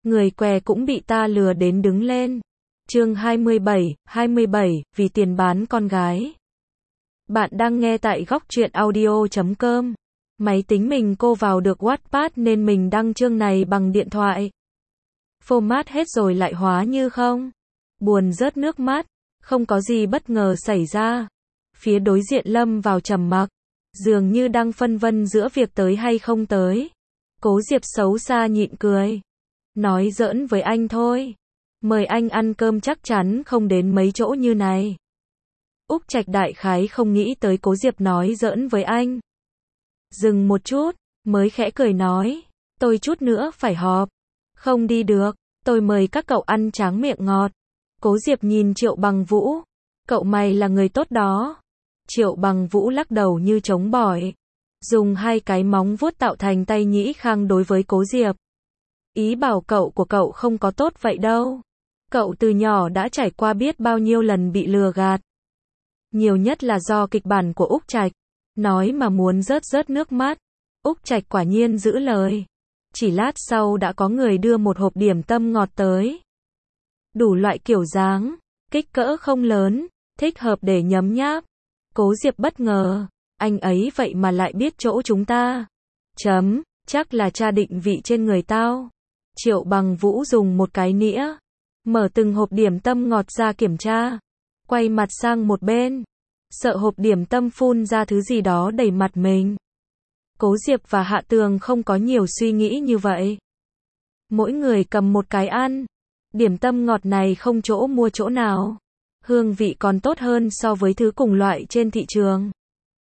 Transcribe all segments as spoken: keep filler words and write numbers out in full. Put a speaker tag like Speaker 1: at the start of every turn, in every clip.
Speaker 1: Người què cũng bị ta lừa đến đứng lên. Chương hai mươi bảy, hai mươi bảy, vì tiền bán con gái. Bạn đang nghe tại góc truyện audio chấm com. Máy tính mình cô vào được Wattpad nên mình đăng chương này bằng điện thoại. Format hết rồi lại hóa như không. Buồn rớt nước mắt. Không có gì bất ngờ xảy ra. Phía đối diện lâm vào trầm mặc. Dường như đang phân vân giữa việc tới hay không tới. Cố Diệp xấu xa nhịn cười. Nói giỡn với anh thôi. Mời anh ăn cơm chắc chắn không đến mấy chỗ như này. Úc Trạch đại khái không nghĩ tới Cố Diệp nói giỡn với anh. Dừng một chút, mới khẽ cười nói. Tôi chút nữa phải họp. Không đi được, tôi mời các cậu ăn tráng miệng ngọt. Cố Diệp nhìn Triệu Bằng Vũ. Cậu mày là người tốt đó. Triệu Bằng Vũ lắc đầu như trống bỏi. Dùng hai cái móng vuốt tạo thành tay nhĩ khang đối với Cố Diệp. Ý bảo cậu của cậu không có tốt vậy đâu. Cậu từ nhỏ đã trải qua biết bao nhiêu lần bị lừa gạt. Nhiều nhất là do kịch bản của Úc Trạch. Nói mà muốn rớt rớt nước mắt. Úc Trạch quả nhiên giữ lời. Chỉ lát sau đã có người đưa một hộp điểm tâm ngọt tới. Đủ loại kiểu dáng, kích cỡ không lớn, thích hợp để nhấm nháp. Cố Diệp bất ngờ, anh ấy vậy mà lại biết chỗ chúng ta. Chấm, chắc là tra định vị trên người tao. Triệu Bằng Vũ dùng một cái nĩa, mở từng hộp điểm tâm ngọt ra kiểm tra. Quay mặt sang một bên, sợ hộp điểm tâm phun ra thứ gì đó đầy mặt mình. Cố Diệp và Hạ Tường không có nhiều suy nghĩ như vậy. Mỗi người cầm một cái ăn. Điểm tâm ngọt này không chỗ mua chỗ nào. Hương vị còn tốt hơn so với thứ cùng loại trên thị trường.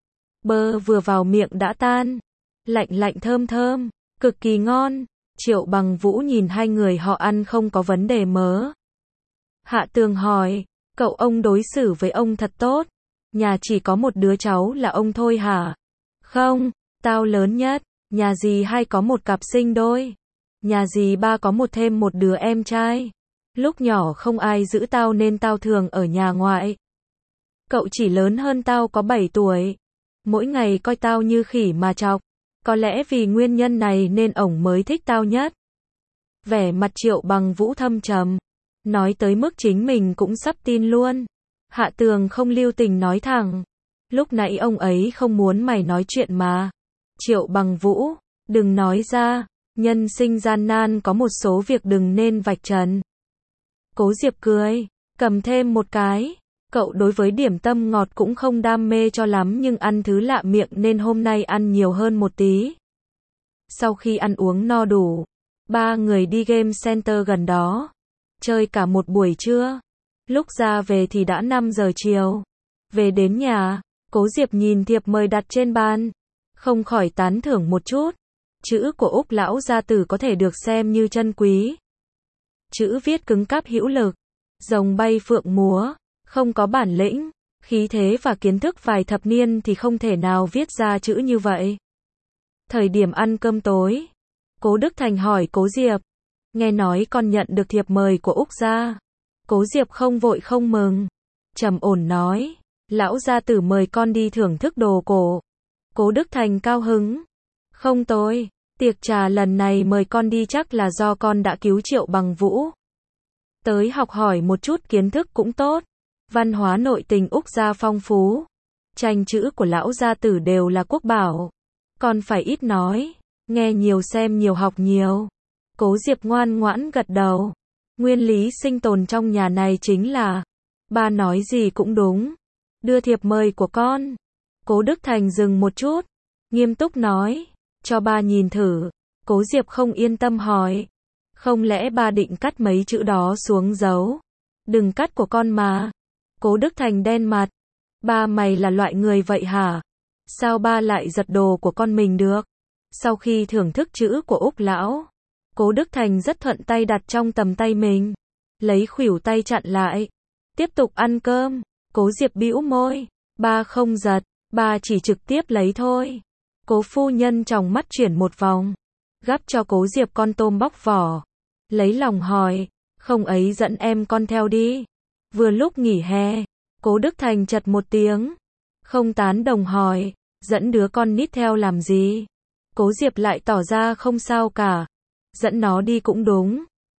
Speaker 1: Bơ vừa vào miệng đã tan. Lạnh lạnh thơm thơm, cực kỳ ngon. Triệu Bằng Vũ nhìn hai người họ ăn không có vấn đề mớ. Hạ Tường hỏi, cậu ông đối xử với ông thật tốt. Nhà chỉ có một đứa cháu là ông thôi hả? Không, tao lớn nhất. Nhà dì hai có một cặp sinh đôi. Nhà dì ba có một thêm một đứa em trai. Lúc nhỏ không ai giữ tao nên tao thường ở nhà ngoại. Cậu chỉ lớn hơn tao có bảy tuổi. Mỗi ngày coi tao như khỉ mà chọc. Có lẽ vì nguyên nhân này nên ổng mới thích tao nhất. Vẻ mặt Triệu Bằng Vũ thâm trầm. Nói tới mức chính mình cũng sắp tin luôn. Hạ Tường không lưu tình nói thẳng. Lúc nãy ông ấy không muốn mày nói chuyện mà. Triệu Bằng Vũ, đừng nói ra. Nhân sinh gian nan có một số việc đừng nên vạch trần. Cố Diệp cười, cầm thêm một cái. Cậu đối với điểm tâm ngọt cũng không đam mê cho lắm nhưng ăn thứ lạ miệng nên hôm nay ăn nhiều hơn một tí. Sau khi ăn uống no đủ, ba người đi game center gần đó. Chơi cả một buổi trưa. Lúc ra về thì đã năm giờ chiều. Về đến nhà, Cố Diệp nhìn thiệp mời đặt trên bàn. Không khỏi tán thưởng một chút. Chữ của Úc lão gia tử có thể được xem như chân quý. Chữ viết cứng cáp hữu lực. Rồng bay phượng múa. Không có bản lĩnh, khí thế và kiến thức vài thập niên thì không thể nào viết ra chữ như vậy. Thời điểm ăn cơm tối, Cố Đức Thành hỏi Cố Diệp. Nghe nói con nhận được thiệp mời của Úc gia. Cố Diệp không vội không mừng. Trầm ổn nói. Lão gia tử mời con đi thưởng thức đồ cổ. Cố Đức Thành cao hứng. Không tôi, tiệc trà lần này mời con đi chắc là do con đã cứu Triệu Bằng Vũ. Tới học hỏi một chút kiến thức cũng tốt. Văn hóa nội tình Úc gia phong phú. Tranh chữ của lão gia tử đều là quốc bảo. Con phải ít nói. Nghe nhiều xem nhiều học nhiều. Cố Diệp ngoan ngoãn gật đầu. Nguyên lý sinh tồn trong nhà này chính là. Ba nói gì cũng đúng. Đưa thiệp mời của con. Cố Đức Thành dừng một chút. Nghiêm túc nói. Cho ba nhìn thử. Cố Diệp không yên tâm hỏi. Không lẽ ba định cắt mấy chữ đó xuống dấu? Đừng cắt của con mà. Cố Đức Thành đen mặt. Ba mày là loại người vậy hả? Sao ba lại giật đồ của con mình được? Sau khi thưởng thức chữ của Úc lão, Cố Đức Thành rất thuận tay đặt trong tầm tay mình. Lấy khuỷu tay chặn lại. Tiếp tục ăn cơm. Cố Diệp bĩu môi. Ba không giật. Ba chỉ trực tiếp lấy thôi. Cố phu nhân tròng mắt chuyển một vòng. Gắp cho Cố Diệp con tôm bóc vỏ. Lấy lòng hỏi. Không ấy dẫn em con theo đi. Vừa lúc nghỉ hè. Cố Đức Thành chật một tiếng. Không tán đồng hỏi. Dẫn đứa con nít theo làm gì? Cố Diệp lại tỏ ra không sao cả. Dẫn nó đi cũng đúng.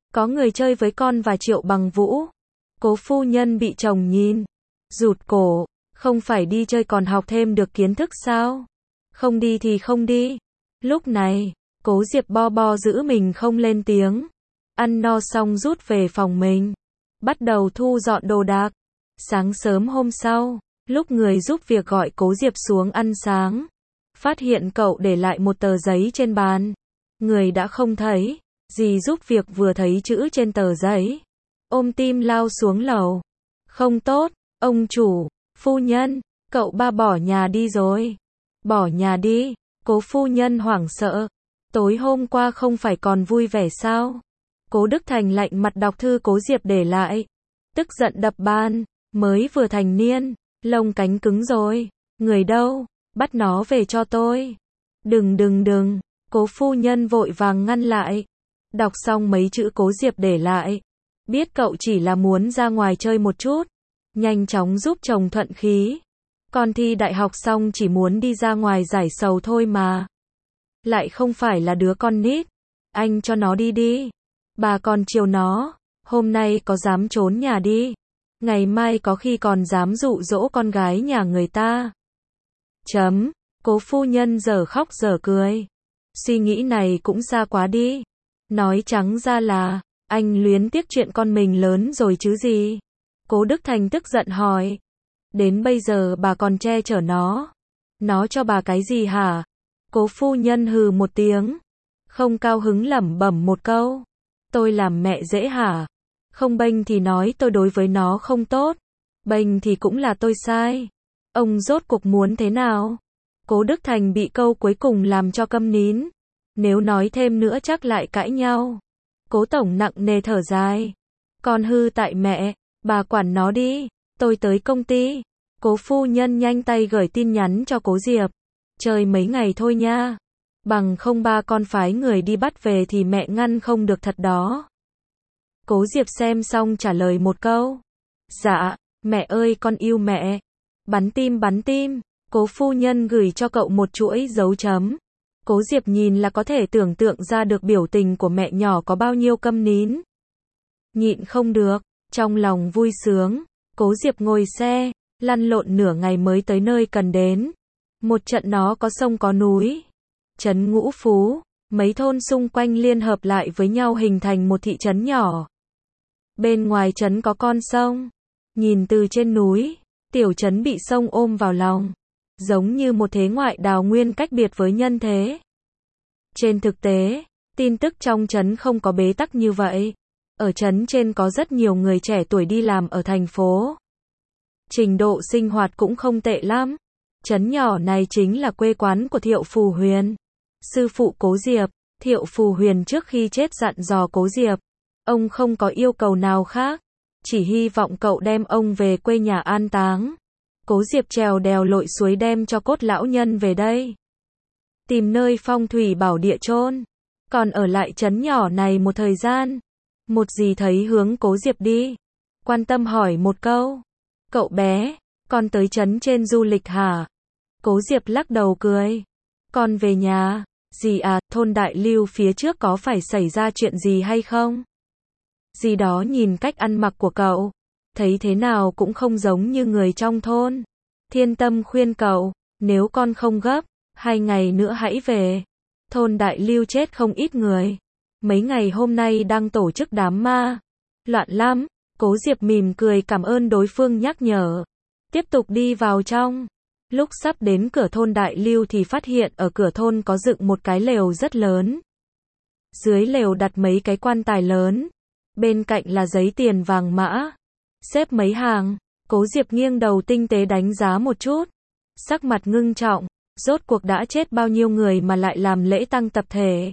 Speaker 1: Có người chơi với con và Triệu Bằng Vũ. Cố phu nhân bị chồng nhìn, rụt cổ, không phải đi chơi còn học thêm được kiến thức sao? Không đi thì không đi. Lúc này, Cố Diệp bo bo giữ mình không lên tiếng. Ăn no xong rút về phòng mình, bắt đầu thu dọn đồ đạc. Sáng sớm hôm sau, lúc người giúp việc gọi Cố Diệp xuống ăn sáng, phát hiện cậu để lại một tờ giấy trên bàn. Người đã không thấy, dì giúp việc vừa thấy chữ trên tờ giấy, ôm tim lao xuống lầu. Không tốt, ông chủ, phu nhân, cậu ba bỏ nhà đi rồi. Bỏ nhà đi, Cố phu nhân hoảng sợ. Tối hôm qua không phải còn vui vẻ sao? Cố Đức Thành lạnh mặt đọc thư Cố Diệp để lại. Tức giận đập bàn, mới vừa thành niên, lông cánh cứng rồi. Người đâu? Bắt nó về cho tôi. Đừng đừng đừng, Cố phu nhân vội vàng ngăn lại. Đọc xong mấy chữ Cố Diệp để lại, biết cậu chỉ là muốn ra ngoài chơi một chút, nhanh chóng giúp chồng thuận khí. Con thi đại học xong chỉ muốn đi ra ngoài giải sầu thôi mà. Lại không phải là đứa con nít. Anh cho nó đi đi. Bà còn chiều nó, hôm nay có dám trốn nhà đi, ngày mai có khi còn dám dụ dỗ con gái nhà người ta. Chấm. Cố phu nhân giờ khóc giờ cười. Suy nghĩ này cũng xa quá đi. Nói trắng ra là, anh luyến tiếc chuyện con mình lớn rồi chứ gì. Cố Đức Thành tức giận hỏi. Đến bây giờ bà còn che chở nó. Nó cho bà cái gì hả? Cố phu nhân hừ một tiếng. Không cao hứng lẩm bẩm một câu. Tôi làm mẹ dễ hả? Không bênh thì nói tôi đối với nó không tốt. Bênh thì cũng là tôi sai. Ông rốt cuộc muốn thế nào? Cố Đức Thành bị câu cuối cùng làm cho câm nín. Nếu nói thêm nữa chắc lại cãi nhau. Cố tổng nặng nề thở dài. Con hư tại mẹ, bà quản nó đi, tôi tới công ty. Cố phu nhân nhanh tay gửi tin nhắn cho Cố Diệp. Chơi mấy ngày thôi nha. Bằng không ba con phái người đi bắt về thì mẹ ngăn không được thật đó. Cố Diệp xem xong trả lời một câu. Dạ, mẹ ơi con yêu mẹ. Bắn tim bắn tim. Cố phu nhân gửi cho cậu một chuỗi dấu chấm. Cố Diệp nhìn là có thể tưởng tượng ra được biểu tình của mẹ nhỏ có bao nhiêu câm nín. Nhịn không được, trong lòng vui sướng, Cố Diệp ngồi xe, lăn lộn nửa ngày mới tới nơi cần đến. Một trận nó có sông có núi. Trấn Ngũ Phú, mấy thôn xung quanh liên hợp lại với nhau hình thành một thị trấn nhỏ. Bên ngoài trấn có con sông. Nhìn từ trên núi, tiểu trấn bị sông ôm vào lòng. Giống như một thế ngoại đào nguyên cách biệt với nhân thế. Trên thực tế, tin tức trong trấn không có bế tắc như vậy. Ở trấn trên có rất nhiều người trẻ tuổi đi làm ở thành phố. Trình độ sinh hoạt cũng không tệ lắm. Trấn nhỏ này chính là quê quán của Thiệu Phù Huyền. Sư phụ Cố Diệp, Thiệu Phù Huyền trước khi chết dặn dò Cố Diệp. Ông không có yêu cầu nào khác. Chỉ hy vọng cậu đem ông về quê nhà an táng. Cố Diệp trèo đèo lội suối đem cho cốt lão nhân về đây. Tìm nơi phong thủy bảo địa chôn. Còn ở lại trấn nhỏ này một thời gian. Một dì thấy hướng Cố Diệp đi. Quan tâm hỏi một câu. Cậu bé, con tới trấn trên du lịch hả? Cố Diệp lắc đầu cười. Con về nhà. Dì à, thôn Đại Lưu phía trước có phải xảy ra chuyện gì hay không? Dì đó nhìn cách ăn mặc của cậu. Thấy thế nào cũng không giống như người trong thôn. Thiên Tâm khuyên cậu, nếu con không gấp, hai ngày nữa hãy về. Thôn Đại Lưu chết không ít người. Mấy ngày hôm nay đang tổ chức đám ma. Loạn lắm. Cố Diệp mỉm cười cảm ơn đối phương nhắc nhở. Tiếp tục đi vào trong. Lúc sắp đến cửa thôn Đại Lưu thì phát hiện ở cửa thôn có dựng một cái lều rất lớn. Dưới lều đặt mấy cái quan tài lớn. Bên cạnh là giấy tiền vàng mã. Xếp mấy hàng. Cố Diệp nghiêng đầu tinh tế đánh giá một chút. Sắc mặt ngưng trọng. Rốt cuộc đã chết bao nhiêu người mà lại làm lễ tang tập thể.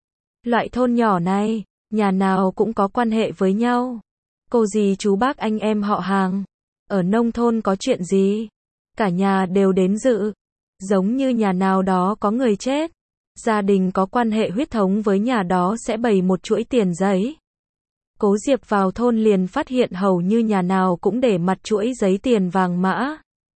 Speaker 1: Loại thôn nhỏ này, nhà nào cũng có quan hệ với nhau. Cô dì chú bác anh em họ hàng. Ở nông thôn có chuyện gì? Cả nhà đều đến dự. Giống như nhà nào đó có người chết. Gia đình có quan hệ huyết thống với nhà đó sẽ bày một chuỗi tiền giấy. Cố Diệp vào thôn liền phát hiện hầu như nhà nào cũng để mặt chuỗi giấy tiền vàng mã.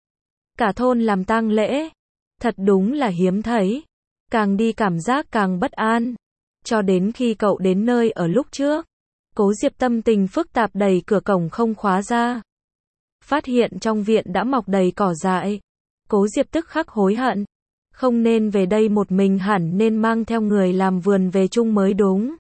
Speaker 1: Cả thôn làm tang lễ. Thật đúng là hiếm thấy. Càng đi cảm giác càng bất an. Cho đến khi cậu đến nơi ở lúc trước. Cố Diệp tâm tình phức tạp đẩy cửa cổng không khóa ra. Phát hiện trong viện đã mọc đầy cỏ dại. Cố Diệp tức khắc hối hận. Không nên về đây một mình, hẳn nên mang theo người làm vườn về chung mới đúng.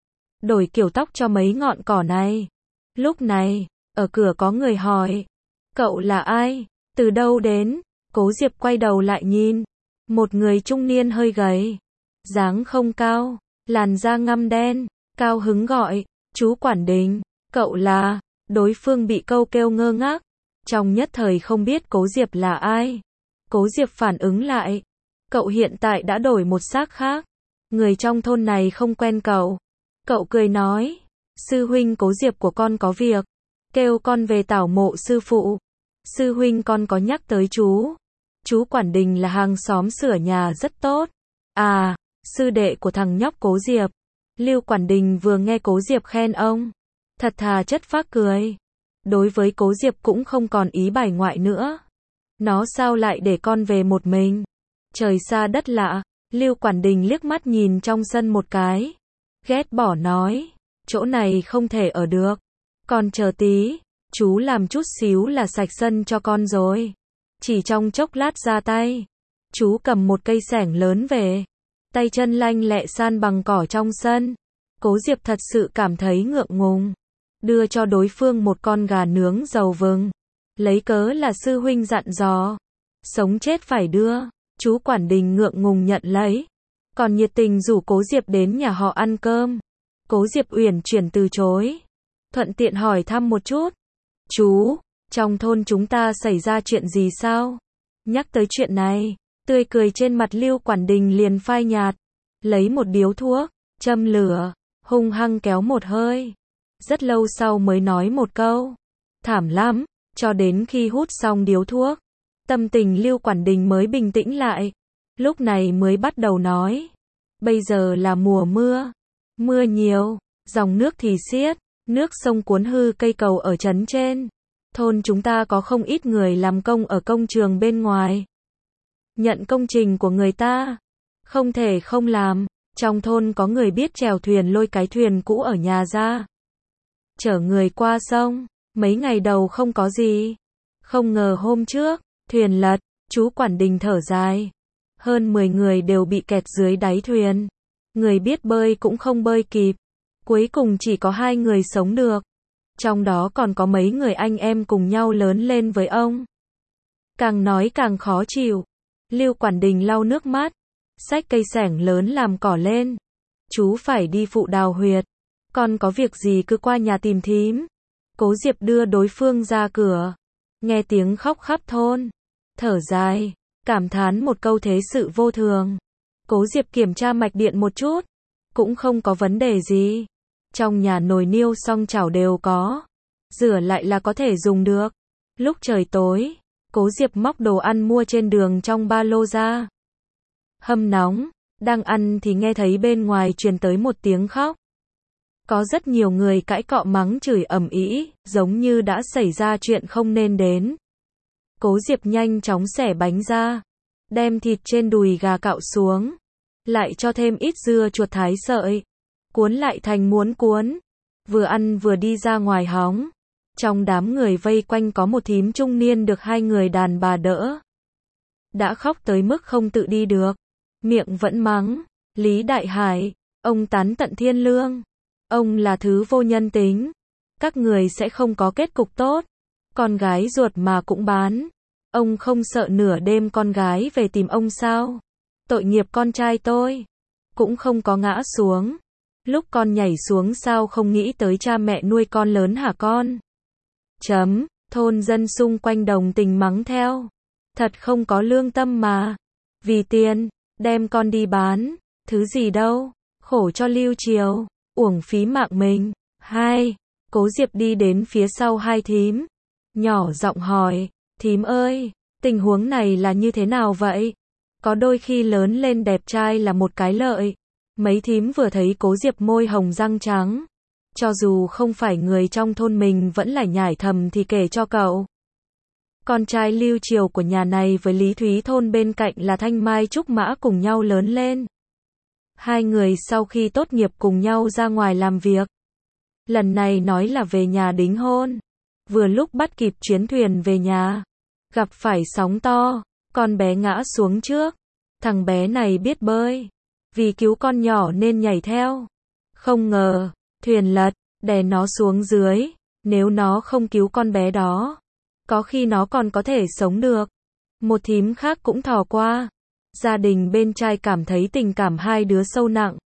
Speaker 1: Đổi kiểu tóc cho mấy ngọn cỏ này. Lúc này, ở cửa có người hỏi. Cậu là ai? Từ đâu đến? Cố Diệp quay đầu lại nhìn. Một người trung niên hơi gầy. Dáng không cao. Làn da ngăm đen. Cao hứng gọi. Chú Quản Đình. Cậu là... Đối phương bị câu kêu ngơ ngác. Trong nhất thời không biết Cố Diệp là ai. Cố Diệp phản ứng lại. Cậu hiện tại đã đổi một xác khác. Người trong thôn này không quen cậu. Cậu cười nói. Sư huynh Cố Diệp của con có việc. Kêu con về tảo mộ sư phụ. Sư huynh con có nhắc tới chú. Chú Quản Đình là hàng xóm sửa nhà rất tốt. À, sư đệ của thằng nhóc Cố Diệp. Lưu Quản Đình vừa nghe Cố Diệp khen ông. Thật thà chất phác cười. Đối với Cố Diệp cũng không còn ý bài ngoại nữa. Nó sao lại để con về một mình? Trời xa đất lạ. Lưu Quản Đình liếc mắt nhìn trong sân một cái. Ghét bỏ nói. Chỗ này không thể ở được. Con chờ tí. Chú làm chút xíu là sạch sân cho con rồi. Chỉ trong chốc lát ra tay. Chú cầm một cây xẻng lớn về. Tay chân lanh lẹ san bằng cỏ trong sân. Cố Diệp thật sự cảm thấy ngượng ngùng. Đưa cho đối phương một con gà nướng dầu vừng. Lấy cớ là sư huynh dặn dò. Sống chết phải đưa. Chú Quản Đình ngượng ngùng nhận lấy. Còn nhiệt tình rủ Cố Diệp đến nhà họ ăn cơm. Cố Diệp uyển chuyển từ chối. Thuận tiện hỏi thăm một chút. Chú, trong thôn chúng ta xảy ra chuyện gì sao? Nhắc tới chuyện này, tươi cười trên mặt Lưu Quản Đình liền phai nhạt. Lấy một điếu thuốc, châm lửa, hung hăng kéo một hơi. Rất lâu sau mới nói một câu. Thảm lắm, cho đến khi hút xong điếu thuốc. Tâm tình Lưu Quản Đình mới bình tĩnh lại. Lúc này mới bắt đầu nói. Bây giờ là mùa mưa. Mưa nhiều, dòng nước thì xiết. Nước sông cuốn hư cây cầu ở trấn trên. Thôn chúng ta có không ít người làm công ở công trường bên ngoài. Nhận công trình của người ta. Không thể không làm. Trong thôn có người biết chèo thuyền lôi cái thuyền cũ ở nhà ra. Chở người qua sông. Mấy ngày đầu không có gì. Không ngờ hôm trước, thuyền lật. Chú Quản Đình thở dài. Hơn mười người đều bị kẹt dưới đáy thuyền. Người biết bơi cũng không bơi kịp. Cuối cùng chỉ có hai người sống được. Trong đó còn có mấy người anh em cùng nhau lớn lên với ông. Càng nói càng khó chịu. Lưu Quản Đình lau nước mắt. Xách cây xẻng lớn làm cỏ lên. Chú phải đi phụ đào huyệt. Con có việc gì cứ qua nhà tìm thím. Cố Diệp đưa đối phương ra cửa. Nghe tiếng khóc khắp thôn. Thở dài. Cảm thán một câu thế sự vô thường. Cố Diệp kiểm tra mạch điện một chút. Cũng không có vấn đề gì. Trong nhà nồi niêu song chảo đều có. Rửa lại là có thể dùng được. Lúc trời tối, Cố Diệp móc đồ ăn mua trên đường trong ba lô ra. Hâm nóng, đang ăn thì nghe thấy bên ngoài truyền tới một tiếng khóc. Có rất nhiều người cãi cọ mắng chửi ầm ĩ, giống như đã xảy ra chuyện không nên đến. Cố Diệp nhanh chóng xẻ bánh ra, đem thịt trên đùi gà cạo xuống, lại cho thêm ít dưa chuột thái sợi, cuốn lại thành muỗng cuốn, vừa ăn vừa đi ra ngoài hóng. Trong đám người vây quanh có một thím trung niên được hai người đàn bà đỡ. Đã khóc tới mức không tự đi được, miệng vẫn mắng, Lý Đại Hải, ông tán tận thiên lương, ông là thứ vô nhân tính, các người sẽ không có kết cục tốt, con gái ruột mà cũng bán, ông không sợ nửa đêm con gái về tìm ông sao? Tội nghiệp con trai tôi, cũng không có ngã xuống, lúc con nhảy xuống sao không nghĩ tới cha mẹ nuôi con lớn hả con? Chấm, thôn dân xung quanh đồng tình mắng theo. Thật không có lương tâm mà. Vì tiền, đem con đi bán, thứ gì đâu, khổ cho Lưu Triều, uổng phí mạng mình. Hai, Cố Diệp đi đến phía sau hai thím, nhỏ giọng hỏi, thím ơi, tình huống này là như thế nào vậy? Có đôi khi lớn lên đẹp trai là một cái lợi. Mấy thím vừa thấy Cố Diệp môi hồng răng trắng. Cho dù không phải người trong thôn mình vẫn là nhải thầm thì kể cho cậu. Con trai Lưu Triều của nhà này với Lý Thúy thôn bên cạnh là Thanh Mai Trúc Mã cùng nhau lớn lên. Hai người sau khi tốt nghiệp cùng nhau ra ngoài làm việc. Lần này nói là về nhà đính hôn. Vừa lúc bắt kịp chuyến thuyền về nhà. Gặp phải sóng to, con bé ngã xuống trước. Thằng bé này biết bơi. Vì cứu con nhỏ nên nhảy theo. Không ngờ, thuyền lật, đè nó xuống dưới. Nếu nó không cứu con bé đó, có khi nó còn có thể sống được. Một thím khác cũng thò qua. Gia đình bên trai cảm thấy tình cảm hai đứa sâu nặng.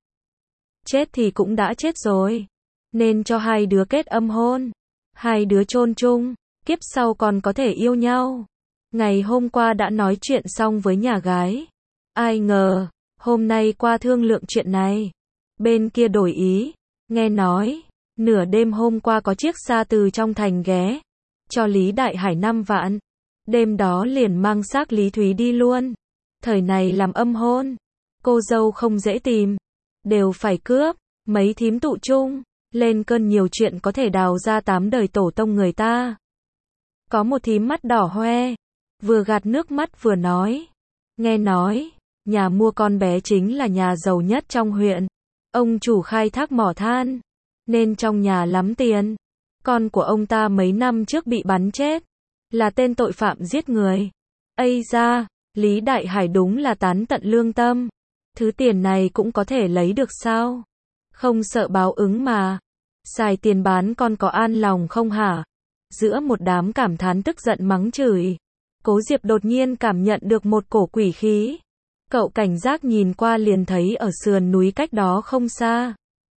Speaker 1: Chết thì cũng đã chết rồi. Nên cho hai đứa kết âm hôn. Hai đứa chôn chung, kiếp sau còn có thể yêu nhau. Ngày hôm qua đã nói chuyện xong với nhà gái. Ai ngờ, hôm nay qua thương lượng chuyện này. Bên kia đổi ý. Nghe nói, nửa đêm hôm qua có chiếc xa từ trong thành ghé. Cho Lý Đại Hải năm vạn. Đêm đó liền mang xác Lý Thúy đi luôn. Thời này làm âm hôn. Cô dâu không dễ tìm. Đều phải cướp. Mấy thím tụ chung. Lên cơn nhiều chuyện có thể đào ra tám đời tổ tông người ta. Có một thím mắt đỏ hoe. Vừa gạt nước mắt vừa nói. Nghe nói, nhà mua con bé chính là nhà giàu nhất trong huyện. Ông chủ khai thác mỏ than. Nên trong nhà lắm tiền. Con của ông ta mấy năm trước bị bắn chết. Là tên tội phạm giết người. Ây da, Lý Đại Hải đúng là tán tận lương tâm. Thứ tiền này cũng có thể lấy được sao? Không sợ báo ứng mà. Xài tiền bán con có an lòng không hả? Giữa một đám cảm thán tức giận mắng chửi. Cố Diệp đột nhiên cảm nhận được một cổ quỷ khí. Cậu cảnh giác nhìn qua liền thấy ở sườn núi cách đó không xa.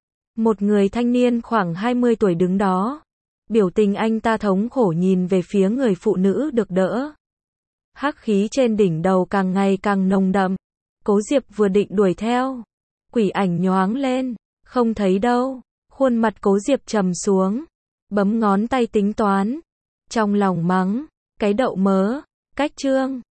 Speaker 1: Một người thanh niên khoảng hai mươi tuổi đứng đó. Biểu tình anh ta thống khổ nhìn về phía người phụ nữ được đỡ. Hắc khí trên đỉnh đầu càng ngày càng nồng đậm. Cố Diệp vừa định đuổi theo. Quỷ ảnh nhoáng lên. Không thấy đâu. Khuôn mặt Cố Diệp trầm xuống. Bấm ngón tay tính toán. Trong lòng mắng. Cái đậu mớ. Cách trương.